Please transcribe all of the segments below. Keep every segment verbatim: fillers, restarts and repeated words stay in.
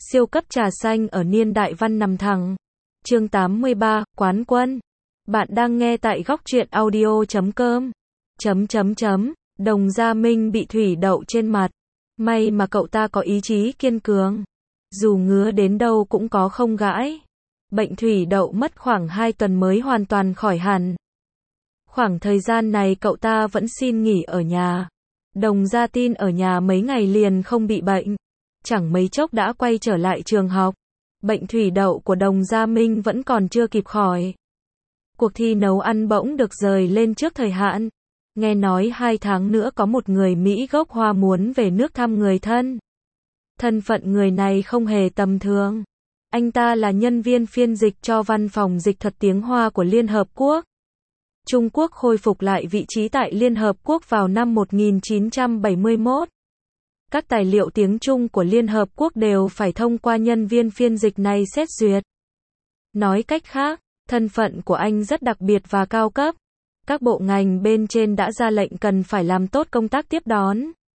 Siêu cấp trà xanh ở niên đại văn nằm thẳng. Chương tám mươi ba, Quán quân. Bạn đang nghe tại góc truyện audio chấm com. Chấm chấm chấm, Đồng Gia Minh bị thủy đậu trên mặt. May mà cậu ta có ý chí kiên cường. Dù ngứa đến đâu cũng có không gãi. Bệnh thủy đậu mất khoảng hai tuần mới hoàn toàn khỏi hẳn. Khoảng thời gian này cậu ta vẫn xin nghỉ ở nhà. Đồng Gia Tin ở nhà mấy ngày liền không bị bệnh. Chẳng mấy chốc đã quay trở lại trường học. Bệnh thủy đậu của Đồng Gia Minh vẫn còn chưa kịp khỏi. Cuộc thi nấu ăn bỗng được dời lên trước thời hạn. Nghe nói hai tháng nữa có một người Mỹ gốc Hoa muốn về nước thăm người thân. Thân phận người này không hề tầm thường. Anh ta là nhân viên phiên dịch cho văn phòng dịch thuật tiếng Hoa của Liên Hợp Quốc. Trung Quốc khôi phục lại vị trí tại Liên Hợp Quốc vào năm một nghìn chín trăm bảy mươi mốt. Các tài liệu tiếng Trung của Liên Hợp Quốc đều phải thông qua nhân viên phiên dịch này xét duyệt. Nói cách khác, thân phận của anh rất đặc biệt và cao cấp. Các bộ ngành bên trên đã ra lệnh cần phải làm tốt công tác tiếp đón.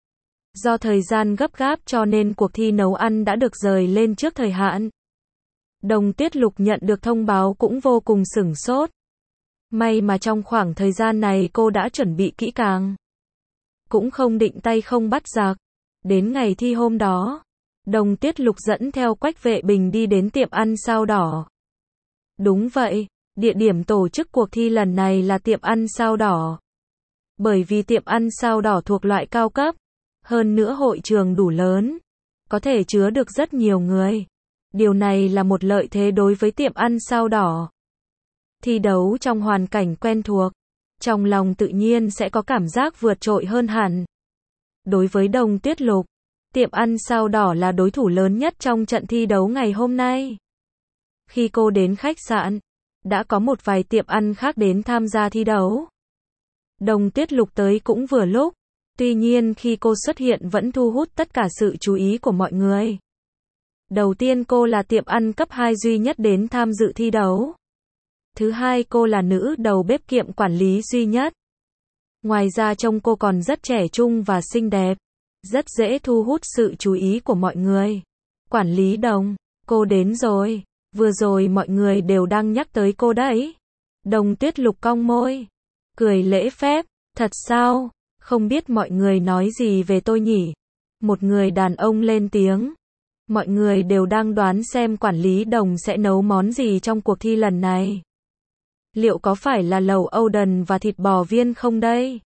Do thời gian gấp gáp cho nên cuộc thi nấu ăn đã được dời lên trước thời hạn. Đồng Tuyết Lục nhận được thông báo cũng vô cùng sửng sốt. May mà trong khoảng thời gian này cô đã chuẩn bị kỹ càng. Cũng không định tay không bắt giặc. Đến ngày thi hôm đó, Đồng Tuyết Lục dẫn theo Quách Vệ Bình đi đến tiệm ăn Sao Đỏ. Đúng vậy, địa điểm tổ chức cuộc thi lần này là tiệm ăn Sao Đỏ. Bởi vì tiệm ăn Sao Đỏ thuộc loại cao cấp, hơn nữa hội trường đủ lớn, có thể chứa được rất nhiều người. Điều này là một lợi thế đối với tiệm ăn Sao Đỏ. Thi đấu trong hoàn cảnh quen thuộc, trong lòng tự nhiên sẽ có cảm giác vượt trội hơn hẳn. Đối với Đồng Tuyết Lục, tiệm ăn Sao Đỏ là đối thủ lớn nhất trong trận thi đấu ngày hôm nay. Khi cô đến khách sạn, đã có một vài tiệm ăn khác đến tham gia thi đấu. Đồng Tuyết Lục tới cũng vừa lúc, tuy nhiên khi cô xuất hiện vẫn thu hút tất cả sự chú ý của mọi người. Đầu tiên cô là tiệm ăn cấp hai duy nhất đến tham dự thi đấu. Thứ hai cô là nữ đầu bếp kiệm quản lý duy nhất. Ngoài ra trông cô còn rất trẻ trung và xinh đẹp, rất dễ thu hút sự chú ý của mọi người. Quản lý Đồng, cô đến rồi, vừa rồi mọi người đều đang nhắc tới cô đấy. Đồng Tuyết Lục cong môi, cười lễ phép, thật sao, không biết mọi người nói gì về tôi nhỉ? Một người đàn ông lên tiếng. Mọi người đều đang đoán xem quản lý Đồng sẽ nấu món gì trong cuộc thi lần này. Liệu có phải là lẩu Oden và thịt bò viên không đây?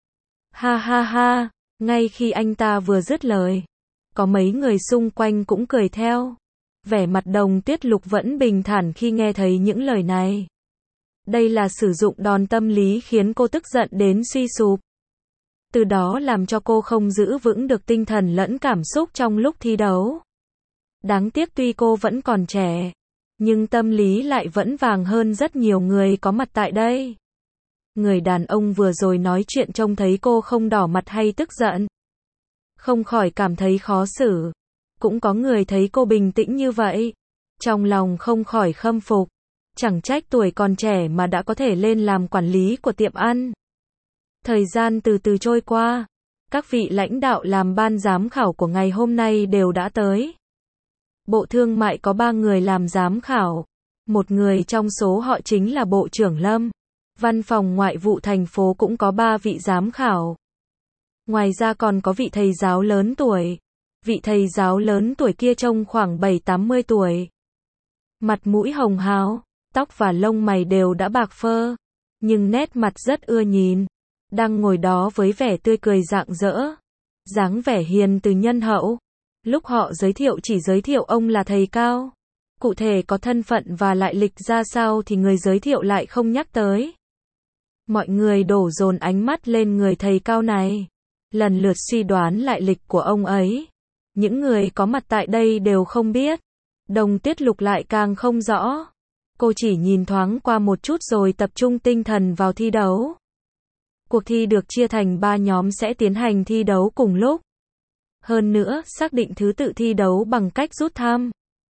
Ha ha ha, ngay khi anh ta vừa dứt lời, có mấy người xung quanh cũng cười theo. Vẻ mặt Đồng Tuyết Lục vẫn bình thản khi nghe thấy những lời này. Đây là sử dụng đòn tâm lý khiến cô tức giận đến suy sụp. Từ đó làm cho cô không giữ vững được tinh thần lẫn cảm xúc trong lúc thi đấu. Đáng tiếc tuy cô vẫn còn trẻ, nhưng tâm lý lại vẫn vàng hơn rất nhiều người có mặt tại đây. Người đàn ông vừa rồi nói chuyện trông thấy cô không đỏ mặt hay tức giận. Không khỏi cảm thấy khó xử. Cũng có người thấy cô bình tĩnh như vậy. Trong lòng không khỏi khâm phục. Chẳng trách tuổi còn trẻ mà đã có thể lên làm quản lý của tiệm ăn. Thời gian từ từ trôi qua. Các vị lãnh đạo làm ban giám khảo của ngày hôm nay đều đã tới. Bộ Thương mại có ba người làm giám khảo. Một người trong số họ chính là Bộ trưởng Lâm. Văn phòng Ngoại vụ thành phố cũng có ba vị giám khảo. Ngoài ra còn có vị thầy giáo lớn tuổi. Vị thầy giáo lớn tuổi kia trông khoảng bảy tám mươi tuổi. Mặt mũi hồng hào, tóc và lông mày đều đã bạc phơ, nhưng nét mặt rất ưa nhìn. Đang ngồi đó với vẻ tươi cười rạng rỡ, dáng vẻ hiền từ nhân hậu. Lúc họ giới thiệu chỉ giới thiệu ông là thầy Cao. Cụ thể có thân phận và lại lịch ra sao thì người giới thiệu lại không nhắc tới. Mọi người đổ dồn ánh mắt lên người thầy Cao này, lần lượt suy đoán lại lịch của ông ấy. Những người có mặt tại đây đều không biết. Đồng Tuyết Lục lại càng không rõ. Cô chỉ nhìn thoáng qua một chút rồi tập trung tinh thần vào thi đấu. Cuộc thi được chia thành ba nhóm sẽ tiến hành thi đấu cùng lúc. Hơn nữa, xác định thứ tự thi đấu bằng cách rút thăm.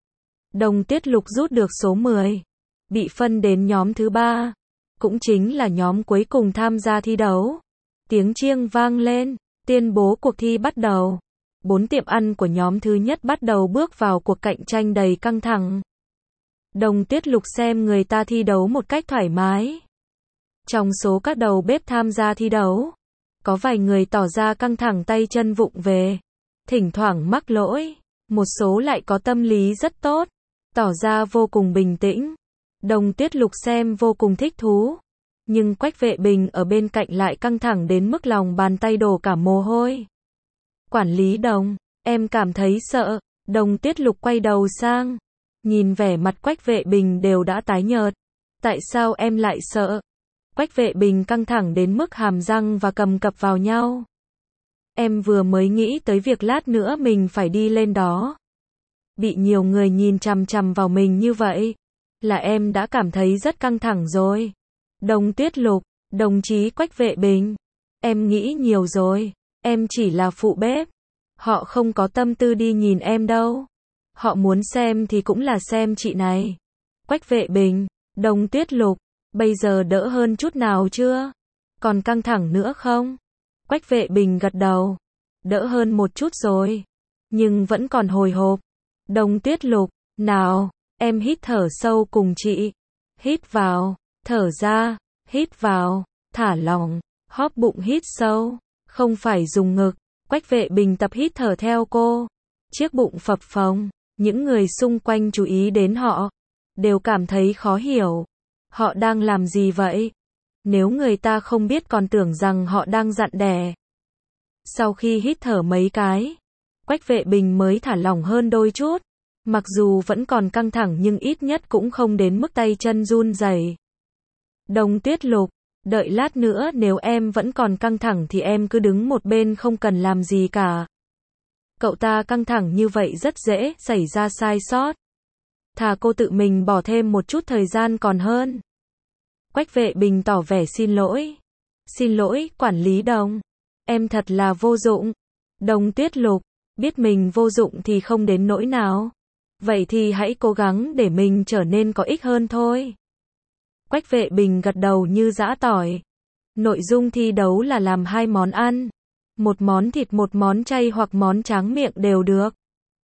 Đồng Tuyết Lục rút được số mười. Bị phân đến nhóm thứ ba. Cũng chính là nhóm cuối cùng tham gia thi đấu. Tiếng chiêng vang lên, tuyên bố cuộc thi bắt đầu. Bốn tiệm ăn của nhóm thứ nhất bắt đầu bước vào cuộc cạnh tranh đầy căng thẳng. Đồng Tuyết Lục xem người ta thi đấu một cách thoải mái. Trong số các đầu bếp tham gia thi đấu, có vài người tỏ ra căng thẳng tay chân vụng về, thỉnh thoảng mắc lỗi, một số lại có tâm lý rất tốt, tỏ ra vô cùng bình tĩnh. Đồng Tuyết Lục xem vô cùng thích thú, nhưng Quách Vệ Bình ở bên cạnh lại căng thẳng đến mức lòng bàn tay đổ cả mồ hôi. Quản lý Đồng, em cảm thấy sợ. Đồng Tuyết Lục quay đầu sang, nhìn vẻ mặt Quách Vệ Bình đều đã tái nhợt. Tại sao em lại sợ? Quách Vệ Bình căng thẳng đến mức hàm răng và cầm cập vào nhau. Em vừa mới nghĩ tới việc lát nữa mình phải đi lên đó. Bị nhiều người nhìn chằm chằm vào mình như vậy, là em đã cảm thấy rất căng thẳng rồi. Đồng Tuyết Lục, đồng chí Quách Vệ Bình, em nghĩ nhiều rồi, em chỉ là phụ bếp. Họ không có tâm tư đi nhìn em đâu. Họ muốn xem thì cũng là xem chị này. Quách Vệ Bình, Đồng Tuyết Lục, bây giờ đỡ hơn chút nào chưa? Còn căng thẳng nữa không? Quách Vệ Bình gật đầu. Đỡ hơn một chút rồi, nhưng vẫn còn hồi hộp. Đồng Tuyết Lục, nào, em hít thở sâu cùng chị. Hít vào, thở ra, hít vào, thả lỏng, hóp bụng hít sâu, không phải dùng ngực. Quách Vệ Bình tập hít thở theo cô. Chiếc bụng phập phồng, những người xung quanh chú ý đến họ, đều cảm thấy khó hiểu. Họ đang làm gì vậy? Nếu người ta không biết còn tưởng rằng họ đang dặn đẻ. Sau khi hít thở mấy cái, Quách Vệ Bình mới thả lỏng hơn đôi chút. Mặc dù vẫn còn căng thẳng nhưng ít nhất cũng không đến mức tay chân run rẩy. Đồng Tuyết Lục, đợi lát nữa nếu em vẫn còn căng thẳng thì em cứ đứng một bên không cần làm gì cả. Cậu ta căng thẳng như vậy rất dễ xảy ra sai sót. Thà cô tự mình bỏ thêm một chút thời gian còn hơn. Quách Vệ Bình tỏ vẻ xin lỗi. Xin lỗi, quản lý Đồng. Em thật là vô dụng. Đồng Tuyết Lục, biết mình vô dụng thì không đến nỗi nào. Vậy thì hãy cố gắng để mình trở nên có ích hơn thôi. Quách Vệ Bình gật đầu như giã tỏi. Nội dung thi đấu là làm hai món ăn. Một món thịt, một món chay hoặc món tráng miệng đều được.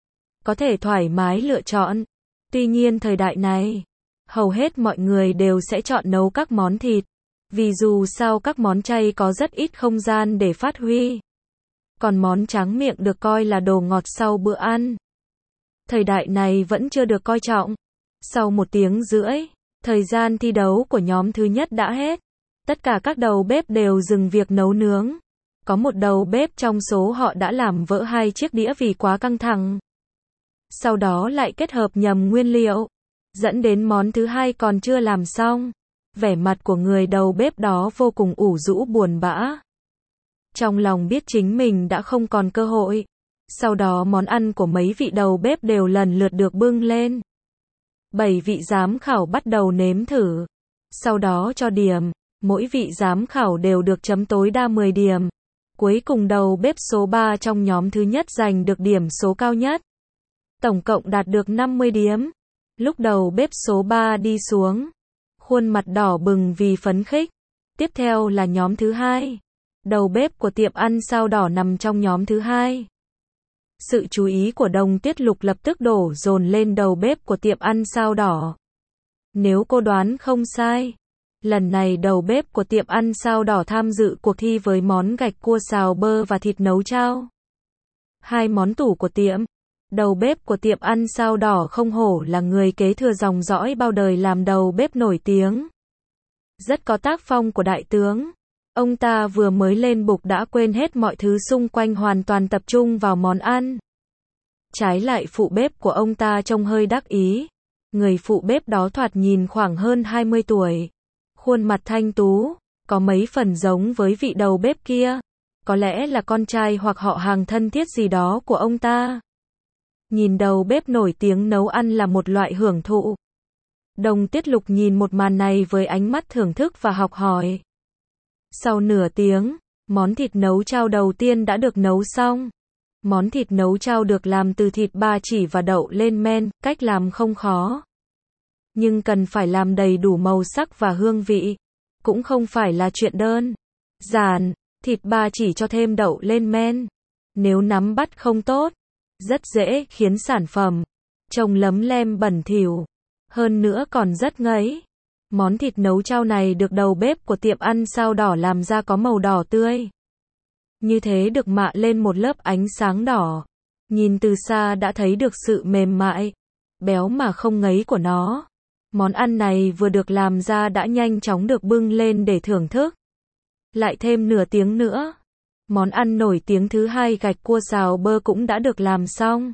Có thể thoải mái lựa chọn. Tuy nhiên thời đại này, hầu hết mọi người đều sẽ chọn nấu các món thịt. Vì dù sao các món chay có rất ít không gian để phát huy. Còn món tráng miệng được coi là đồ ngọt sau bữa ăn. Thời đại này vẫn chưa được coi trọng. Sau một tiếng rưỡi, thời gian thi đấu của nhóm thứ nhất đã hết. Tất cả các đầu bếp đều dừng việc nấu nướng. Có một đầu bếp trong số họ đã làm vỡ hai chiếc đĩa vì quá căng thẳng. Sau đó lại kết hợp nhầm nguyên liệu, dẫn đến món thứ hai còn chưa làm xong. Vẻ mặt của người đầu bếp đó vô cùng ủ rũ buồn bã. Trong lòng biết chính mình đã không còn cơ hội. Sau đó món ăn của mấy vị đầu bếp đều lần lượt được bưng lên. Bảy vị giám khảo bắt đầu nếm thử. Sau đó cho điểm. Mỗi vị giám khảo đều được chấm tối đa mười điểm. Cuối cùng đầu bếp số ba trong nhóm thứ nhất giành được điểm số cao nhất. Tổng cộng đạt được năm mươi điểm. Lúc đầu bếp số ba đi xuống, khuôn mặt đỏ bừng vì phấn khích. Tiếp theo là nhóm thứ hai. Đầu bếp của tiệm ăn sao đỏ nằm trong nhóm thứ hai. Sự chú ý của Đồng Tuyết Lục lập tức đổ dồn lên đầu bếp của tiệm ăn sao đỏ. Nếu cô đoán không sai, lần này đầu bếp của tiệm ăn sao đỏ tham dự cuộc thi với món gạch cua xào bơ và thịt nấu chao. Hai món tủ của tiệm. Đầu bếp của tiệm ăn sao đỏ không hổ là người kế thừa dòng dõi bao đời làm đầu bếp nổi tiếng. Rất có tác phong của đại tướng. Ông ta vừa mới lên bục đã quên hết mọi thứ xung quanh, hoàn toàn tập trung vào món ăn. Trái lại phụ bếp của ông ta trông hơi đắc ý. Người phụ bếp đó thoạt nhìn khoảng hơn hai mươi tuổi. Khuôn mặt thanh tú, có mấy phần giống với vị đầu bếp kia. Có lẽ là con trai hoặc họ hàng thân thiết gì đó của ông ta. Nhìn đầu bếp nổi tiếng nấu ăn là một loại hưởng thụ. Đồng Tuyết Lục nhìn một màn này với ánh mắt thưởng thức và học hỏi. Sau nửa tiếng, món thịt nấu chao đầu tiên đã được nấu xong. Món thịt nấu chao được làm từ thịt ba chỉ và đậu lên men, cách làm không khó. Nhưng cần phải làm đầy đủ màu sắc và hương vị. Cũng không phải là chuyện đơn giản, thịt ba chỉ cho thêm đậu lên men. Nếu nắm bắt không tốt, rất dễ khiến sản phẩm trông lấm lem bẩn thỉu, hơn nữa còn rất ngấy. Món thịt nấu chao này được đầu bếp của tiệm ăn sao đỏ làm ra có màu đỏ tươi. Như thế được mạ lên một lớp ánh sáng đỏ. Nhìn từ xa đã thấy được sự mềm mại, béo mà không ngấy của nó. Món ăn này vừa được làm ra đã nhanh chóng được bưng lên để thưởng thức. Lại thêm nửa tiếng nữa, món ăn nổi tiếng thứ hai gạch cua xào bơ cũng đã được làm xong.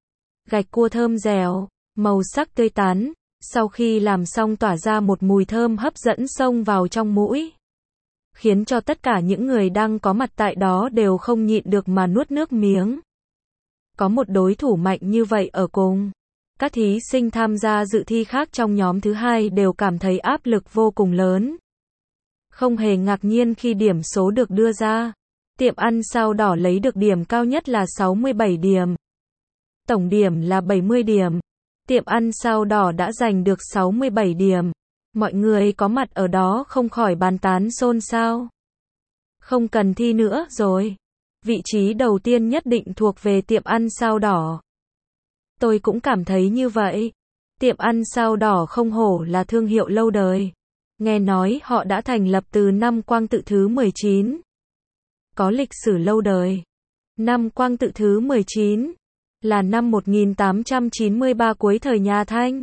Gạch cua thơm dẻo, màu sắc tươi tắn, sau khi làm xong tỏa ra một mùi thơm hấp dẫn xông vào trong mũi, khiến cho tất cả những người đang có mặt tại đó đều không nhịn được mà nuốt nước miếng. Có một đối thủ mạnh như vậy ở cùng, các thí sinh tham gia dự thi khác trong nhóm thứ hai đều cảm thấy áp lực vô cùng lớn. Không hề ngạc nhiên khi điểm số được đưa ra. Tiệm ăn sao đỏ lấy được điểm cao nhất là sáu mươi bảy điểm. Tổng điểm là bảy mươi điểm. Tiệm ăn sao đỏ đã giành được sáu mươi bảy điểm. Mọi người có mặt ở đó không khỏi bàn tán xôn xao. Không cần thi nữa rồi. Vị trí đầu tiên nhất định thuộc về tiệm ăn sao đỏ. Tôi cũng cảm thấy như vậy. Tiệm ăn sao đỏ không hổ là thương hiệu lâu đời. Nghe nói họ đã thành lập từ năm Quang Tự thứ mười chín. Có lịch sử lâu đời. Năm Quang Tự thứ mười chín là năm một nghìn tám trăm chín mươi ba cuối thời nhà Thanh.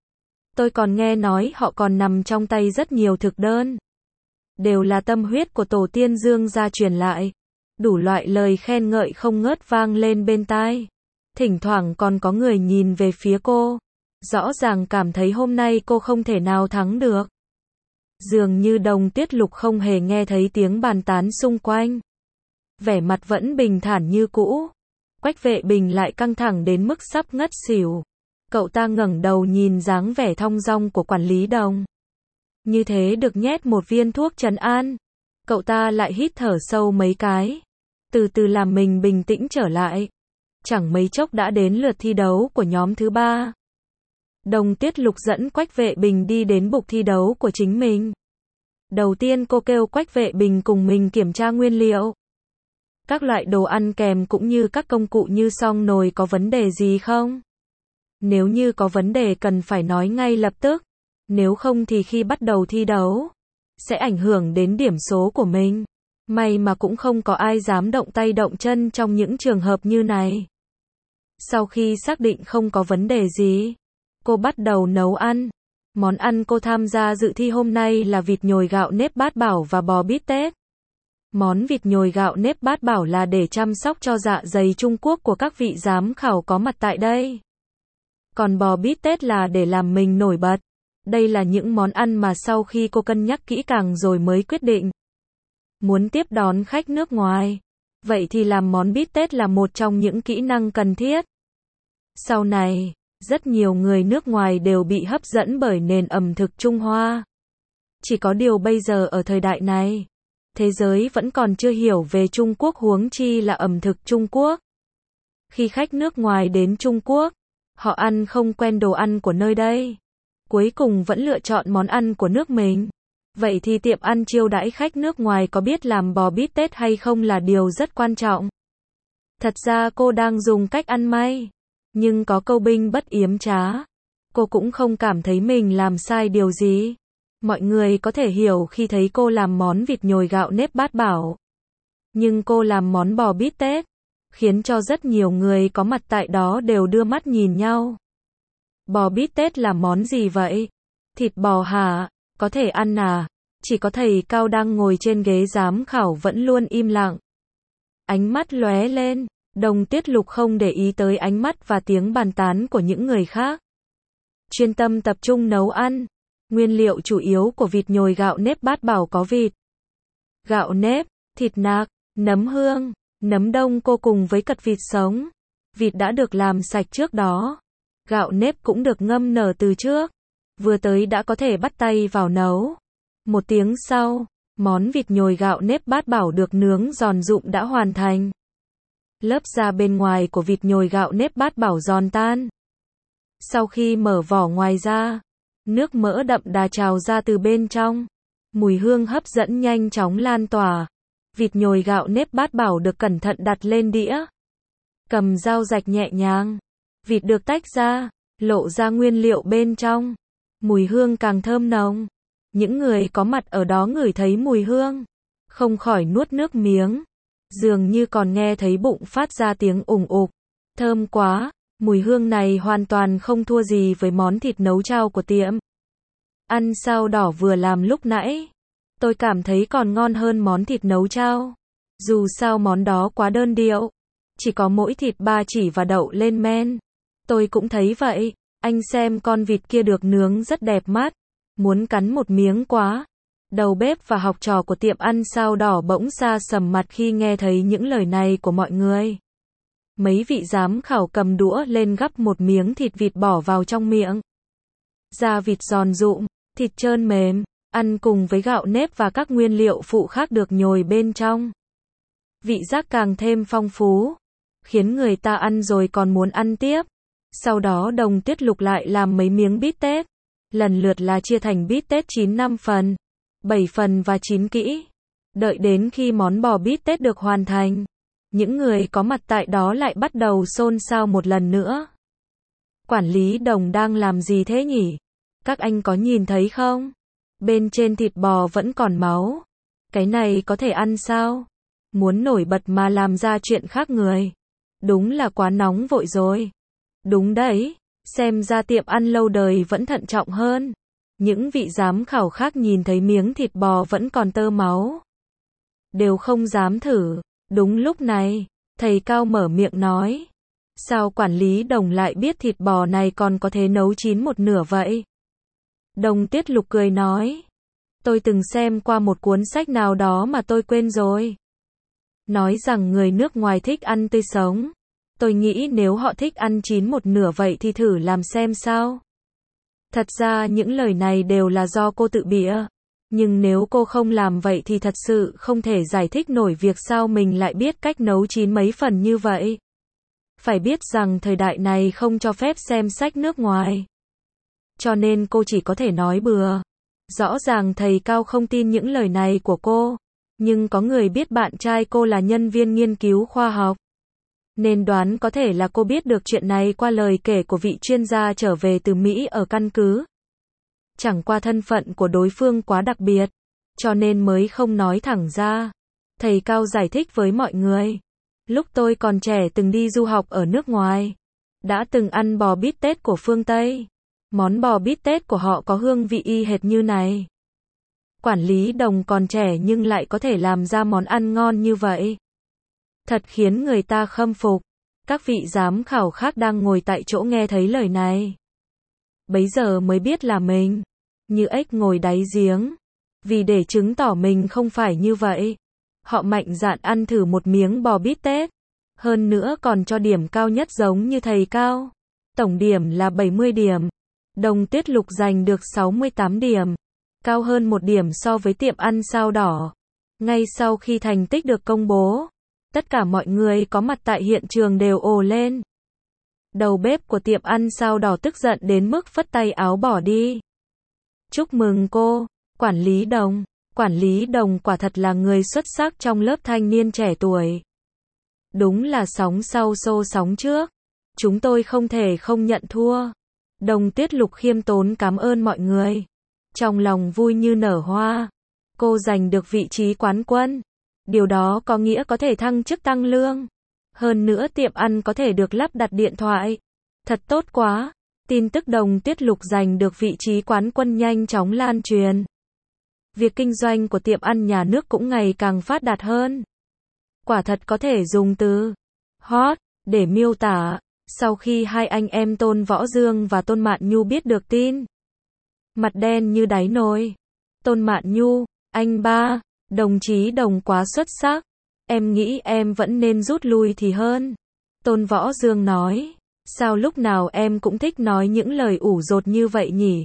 Tôi còn nghe nói họ còn nằm trong tay rất nhiều thực đơn. Đều là tâm huyết của tổ tiên Dương gia truyền lại. Đủ loại lời khen ngợi không ngớt vang lên bên tai. Thỉnh thoảng còn có người nhìn về phía cô. Rõ ràng cảm thấy hôm nay cô không thể nào thắng được. Dường như Đồng Tuyết Lục không hề nghe thấy tiếng bàn tán xung quanh. Vẻ mặt vẫn bình thản như cũ. Quách Vệ Bình lại căng thẳng đến mức sắp ngất xỉu. Cậu ta ngẩng đầu nhìn dáng vẻ thong dong của quản lý Đồng. Như thế được nhét một viên thuốc trấn an. Cậu ta lại hít thở sâu mấy cái. Từ từ làm mình bình tĩnh trở lại. Chẳng mấy chốc đã đến lượt thi đấu của nhóm thứ ba. Đồng Tuyết Lục dẫn Quách Vệ Bình đi đến bục thi đấu của chính mình. Đầu tiên cô kêu Quách Vệ Bình cùng mình kiểm tra nguyên liệu. Các loại đồ ăn kèm cũng như các công cụ như xong nồi có vấn đề gì không? Nếu như có vấn đề cần phải nói ngay lập tức. Nếu không thì khi bắt đầu thi đấu, sẽ ảnh hưởng đến điểm số của mình. May mà cũng không có ai dám động tay động chân trong những trường hợp như này. Sau khi xác định không có vấn đề gì, cô bắt đầu nấu ăn. Món ăn cô tham gia dự thi hôm nay là vịt nhồi gạo nếp bát bảo và bò bít tết. Món vịt nhồi gạo nếp bát bảo là để chăm sóc cho dạ dày Trung Quốc của các vị giám khảo có mặt tại đây. Còn bò bít tết là để làm mình nổi bật. Đây là những món ăn mà sau khi cô cân nhắc kỹ càng rồi mới quyết định. Muốn tiếp đón khách nước ngoài, vậy thì làm món bít tết là một trong những kỹ năng cần thiết. Sau này, rất nhiều người nước ngoài đều bị hấp dẫn bởi nền ẩm thực Trung Hoa. Chỉ có điều bây giờ ở thời đại này, thế giới vẫn còn chưa hiểu về Trung Quốc huống chi là ẩm thực Trung Quốc. Khi khách nước ngoài đến Trung Quốc, họ ăn không quen đồ ăn của nơi đây. Cuối cùng vẫn lựa chọn món ăn của nước mình. Vậy thì tiệm ăn chiêu đãi khách nước ngoài có biết làm bò bít tết hay không là điều rất quan trọng. Thật ra cô đang dùng cách ăn may. Nhưng có câu binh bất yếm trá. Cô cũng không cảm thấy mình làm sai điều gì. Mọi người có thể hiểu khi thấy cô làm món vịt nhồi gạo nếp bát bảo. Nhưng cô làm món bò bít tết, khiến cho rất nhiều người có mặt tại đó đều đưa mắt nhìn nhau. Bò bít tết là món gì vậy? Thịt bò hả? Có thể ăn à? Chỉ có thầy Cao đang ngồi trên ghế giám khảo vẫn luôn im lặng. Ánh mắt lóe lên, Đồng Tuyết Lục không để ý tới ánh mắt và tiếng bàn tán của những người khác. Chuyên tâm tập trung nấu ăn. Nguyên liệu chủ yếu của vịt nhồi gạo nếp bát bảo có vịt, gạo nếp, thịt nạc, nấm hương, nấm đông cô cùng với cật vịt sống. Vịt đã được làm sạch trước đó. Gạo nếp cũng được ngâm nở từ trước. Vừa tới đã có thể bắt tay vào nấu. Một tiếng sau, món vịt nhồi gạo nếp bát bảo được nướng giòn rụm đã hoàn thành. Lớp da bên ngoài của vịt nhồi gạo nếp bát bảo giòn tan. Sau khi mở vỏ ngoài ra, nước mỡ đậm đà trào ra từ bên trong. Mùi hương hấp dẫn nhanh chóng lan tỏa. Vịt nhồi gạo nếp bát bảo được cẩn thận đặt lên đĩa. Cầm dao rạch nhẹ nhàng. Vịt được tách ra, lộ ra nguyên liệu bên trong. Mùi hương càng thơm nồng. Những người có mặt ở đó ngửi thấy mùi hương, không khỏi nuốt nước miếng. Dường như còn nghe thấy bụng phát ra tiếng ủng ục. Thơm quá, mùi hương này hoàn toàn không thua gì với món thịt nấu chao của tiệm ăn sao đỏ vừa làm lúc nãy. Tôi cảm thấy còn ngon hơn món thịt nấu chao. Dù sao món đó quá đơn điệu, chỉ có mỗi thịt ba chỉ và đậu lên men. Tôi cũng thấy vậy. Anh xem con vịt kia được nướng rất đẹp mắt, muốn cắn một miếng quá. Đầu bếp và học trò của tiệm ăn sao đỏ bỗng xa sầm mặt khi nghe thấy những lời này của mọi người. Mấy vị giám khảo cầm đũa lên gắp một miếng thịt vịt bỏ vào trong miệng. Da vịt giòn rụm, thịt trơn mềm, ăn cùng với gạo nếp và các nguyên liệu phụ khác được nhồi bên trong. Vị giác càng thêm phong phú, khiến người ta ăn rồi còn muốn ăn tiếp. Sau đó Đồng Tuyết Lục lại làm mấy miếng bít tết, lần lượt là chia thành bít tết chín năm phần, bảy phần và chín kỹ. Đợi đến khi món bò bít tết được hoàn thành, những người có mặt tại đó lại bắt đầu xôn xao một lần nữa. Quản lý Đồng đang làm gì thế nhỉ? Các anh có nhìn thấy không? Bên trên thịt bò vẫn còn máu. Cái này có thể ăn sao? Muốn nổi bật mà làm ra chuyện khác người. Đúng là quá nóng vội rồi. Đúng đấy, xem ra tiệm ăn lâu đời vẫn thận trọng hơn. Những vị giám khảo khác nhìn thấy miếng thịt bò vẫn còn tơ máu, đều không dám thử. Đúng lúc này, thầy Cao mở miệng nói. Sao quản lý Đồng lại biết thịt bò này còn có thể nấu chín một nửa vậy? Đồng Tuyết Lục cười nói. Tôi từng xem qua một cuốn sách nào đó mà tôi quên rồi. Nói rằng người nước ngoài thích ăn tươi sống. Tôi nghĩ nếu họ thích ăn chín một nửa vậy thì thử làm xem sao. Thật ra những lời này đều là do cô tự bịa. Nhưng nếu cô không làm vậy thì thật sự không thể giải thích nổi việc sao mình lại biết cách nấu chín mấy phần như vậy. Phải biết rằng thời đại này không cho phép xem sách nước ngoài. Cho nên cô chỉ có thể nói bừa. Rõ ràng thầy Cao không tin những lời này của cô. Nhưng có người biết bạn trai cô là nhân viên nghiên cứu khoa học, nên đoán có thể là cô biết được chuyện này qua lời kể của vị chuyên gia trở về từ Mỹ ở căn cứ. Chẳng qua thân phận của đối phương quá đặc biệt, cho nên mới không nói thẳng ra. Thầy Cao giải thích với mọi người. Lúc tôi còn trẻ từng đi du học ở nước ngoài, đã từng ăn bò bít tết của phương Tây. Món bò bít tết của họ có hương vị y hệt như này. Quản lý Đồng còn trẻ nhưng lại có thể làm ra món ăn ngon như vậy. Thật khiến người ta khâm phục. Các vị giám khảo khác đang ngồi tại chỗ nghe thấy lời này. Bấy giờ mới biết là mình như ếch ngồi đáy giếng. Vì để chứng tỏ mình không phải như vậy, họ mạnh dạn ăn thử một miếng bò bít tết. Hơn nữa còn cho điểm cao nhất giống như thầy Cao. Tổng điểm là bảy mươi điểm. Đồng Tuyết Lục giành được sáu mươi tám điểm. Cao hơn một điểm so với tiệm ăn sao đỏ. Ngay sau khi thành tích được công bố, tất cả mọi người có mặt tại hiện trường đều ồ lên. Đầu bếp của tiệm ăn sao đỏ tức giận đến mức phất tay áo bỏ đi. Chúc mừng cô, quản lý Đồng. Quản lý Đồng quả thật là người xuất sắc trong lớp thanh niên trẻ tuổi. Đúng là sóng sau xô sóng trước. Chúng tôi không thể không nhận thua. Đồng Tuyết Lục khiêm tốn cảm ơn mọi người. Trong lòng vui như nở hoa. Cô giành được vị trí quán quân. Điều đó có nghĩa có thể thăng chức tăng lương. Hơn nữa tiệm ăn có thể được lắp đặt điện thoại. Thật tốt quá. Tin tức Đồng Tuyết Lục giành được vị trí quán quân nhanh chóng lan truyền. Việc kinh doanh của tiệm ăn nhà nước cũng ngày càng phát đạt hơn. Quả thật có thể dùng từ hot để miêu tả. Sau khi hai anh em Tôn Võ Dương và Tôn Mạn Nhu biết được tin, mặt đen như đáy nồi. Tôn Mạn Nhu, anh ba, đồng chí Đồng quá xuất sắc. Em nghĩ em vẫn nên rút lui thì hơn. Tôn Võ Dương nói, sao lúc nào em cũng thích nói những lời ủ dột như vậy nhỉ?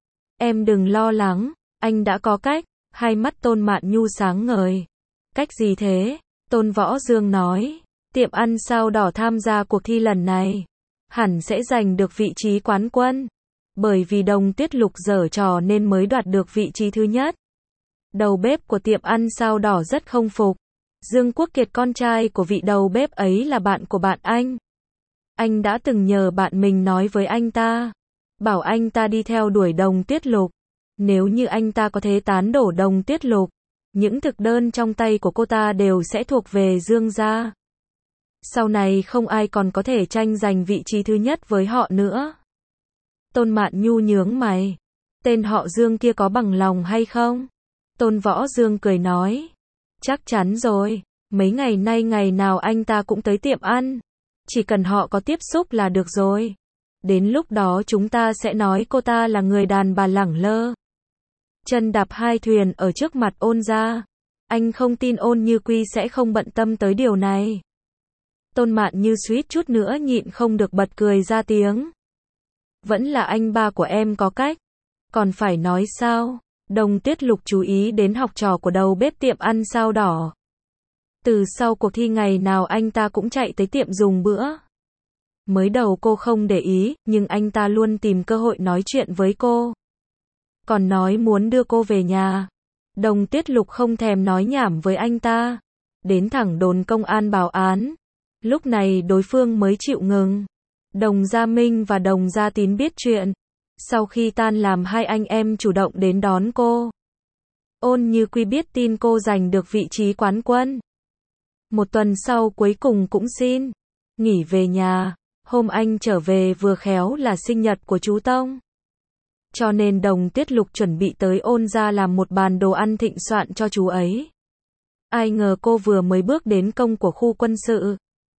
Em đừng lo lắng, anh đã có cách. Hai mắt Tôn Mạn Nhu sáng ngời. Cách gì thế? Tôn Võ Dương nói, tiệm ăn sao đỏ tham gia cuộc thi lần này hẳn sẽ giành được vị trí quán quân. Bởi vì Đồng Tuyết Lục giở trò nên mới đoạt được vị trí thứ nhất. Đầu bếp của tiệm ăn sao đỏ rất không phục. Dương Quốc Kiệt con trai của vị đầu bếp ấy là bạn của bạn anh. Anh đã từng nhờ bạn mình nói với anh ta, bảo anh ta đi theo đuổi Đồng Tuyết Lục. Nếu như anh ta có thể tán đổ Đồng Tuyết Lục, những thực đơn trong tay của cô ta đều sẽ thuộc về Dương gia. Sau này không ai còn có thể tranh giành vị trí thứ nhất với họ nữa. Tôn Mạn Nhu nhướng mày. Tên họ Dương kia có bằng lòng hay không? Tôn Võ Dương cười nói. Chắc chắn rồi, mấy ngày nay ngày nào anh ta cũng tới tiệm ăn. Chỉ cần họ có tiếp xúc là được rồi. Đến lúc đó chúng ta sẽ nói cô ta là người đàn bà lẳng lơ. Chân đạp hai thuyền ở trước mặt Ôn gia. Anh không tin Ôn Như Quy sẽ không bận tâm tới điều này. Tôn Mạn Như suýt chút nữa nhịn không được bật cười ra tiếng. Vẫn là anh ba của em có cách. Còn phải nói sao? Đồng Tuyết Lục chú ý đến học trò của đầu bếp tiệm ăn sao đỏ. Từ sau cuộc thi ngày nào anh ta cũng chạy tới tiệm dùng bữa. Mới đầu cô không để ý, nhưng anh ta luôn tìm cơ hội nói chuyện với cô. Còn nói muốn đưa cô về nhà. Đồng Tuyết Lục không thèm nói nhảm với anh ta. Đến thẳng đồn công an báo án. Lúc này đối phương mới chịu ngừng. Đồng Gia Minh và Đồng Gia Tín biết chuyện. Sau khi tan làm hai anh em chủ động đến đón cô. Ôn Như Quy biết tin cô giành được vị trí quán quân. Một tuần sau cuối cùng cũng xin nghỉ về nhà. Hôm anh trở về vừa khéo là sinh nhật của chú Tông. Cho nên Đồng Tuyết Lục chuẩn bị tới Ôn gia làm một bàn đồ ăn thịnh soạn cho chú ấy. Ai ngờ cô vừa mới bước đến công của khu quân sự.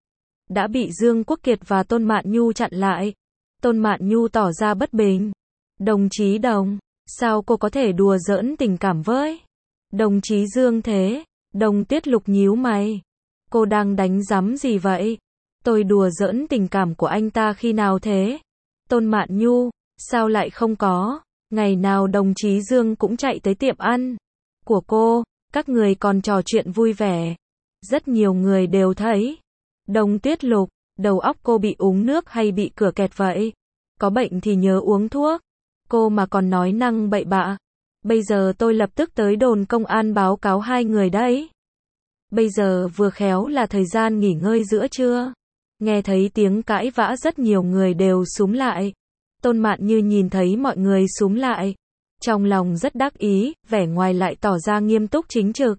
Đã bị Dương Quốc Kiệt và Tôn Mạn Nhu chặn lại. Tôn Mạn Nhu tỏ ra bất bình. Đồng chí Đồng, sao cô có thể đùa giỡn tình cảm với đồng chí Dương thế? Đồng Tuyết Lục nhíu mày. Cô đang đánh giấm gì vậy? Tôi đùa giỡn tình cảm của anh ta khi nào thế? Tôn Mạn Nhu, sao lại không có? Ngày nào đồng chí Dương cũng chạy tới tiệm ăn của cô, các người còn trò chuyện vui vẻ. Rất nhiều người đều thấy. Đồng Tuyết Lục, đầu óc cô bị uống nước hay bị cửa kẹt vậy? Có bệnh thì nhớ uống thuốc. Cô mà còn nói năng bậy bạ. Bây giờ tôi lập tức tới đồn công an báo cáo hai người đấy. Bây giờ vừa khéo là thời gian nghỉ ngơi giữa trưa. Nghe thấy tiếng cãi vã rất nhiều người đều xúm lại. Tôn Mạn Như nhìn thấy mọi người xúm lại. Trong lòng rất đắc ý, vẻ ngoài lại tỏ ra nghiêm túc chính trực.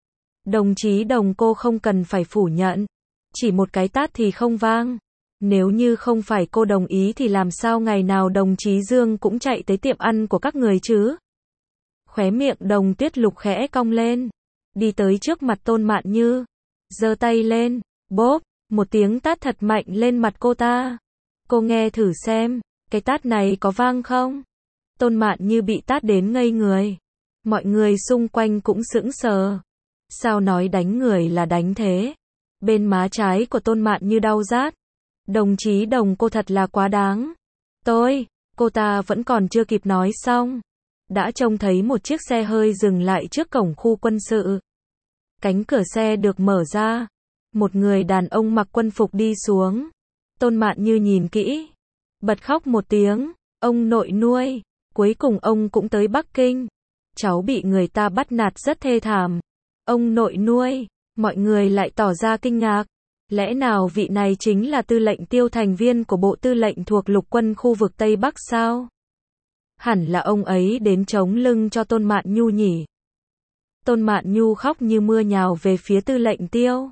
Đồng chí Đồng, cô không cần phải phủ nhận. Chỉ một cái tát thì không vang. Nếu như không phải cô đồng ý thì làm sao ngày nào đồng chí Dương cũng chạy tới tiệm ăn của các người chứ? Khóe miệng Đồng Tuyết Lục khẽ cong lên. Đi tới trước mặt Tôn Mạn Như. Giơ tay lên. Bốp. Một tiếng tát thật mạnh lên mặt cô ta. Cô nghe thử xem. Cái tát này có vang không? Tôn Mạn Như bị tát đến ngây người. Mọi người xung quanh cũng sững sờ. Sao nói đánh người là đánh thế? Bên má trái của Tôn Mạn Như đau rát. Đồng chí Đồng, cô thật là quá đáng. Tôi, cô ta vẫn còn chưa kịp nói xong. Đã trông thấy một chiếc xe hơi dừng lại trước cổng khu quân sự. Cánh cửa xe được mở ra. Một người đàn ông mặc quân phục đi xuống. Tôn Mạn Như nhìn kỹ. Bật khóc một tiếng. Ông nội nuôi. Cuối cùng ông cũng tới Bắc Kinh. Cháu bị người ta bắt nạt rất thê thảm. Ông nội nuôi. Mọi người lại tỏ ra kinh ngạc. Lẽ nào vị này chính là tư lệnh Tiêu, thành viên của bộ tư lệnh thuộc lục quân khu vực Tây Bắc sao? Hẳn là ông ấy đến chống lưng cho Tôn Mạn Nhu nhỉ? Tôn Mạn Nhu khóc như mưa nhào về phía tư lệnh Tiêu.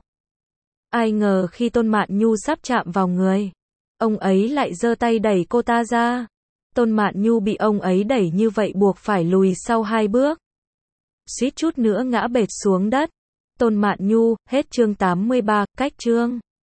Ai ngờ khi Tôn Mạn Nhu sắp chạm vào người, ông ấy lại giơ tay đẩy cô ta ra. Tôn Mạn Nhu bị ông ấy đẩy như vậy buộc phải lùi sau hai bước. Suýt chút nữa ngã bệt xuống đất. Tôn Mạn Nhu, hết chương tám mươi ba, cách chương.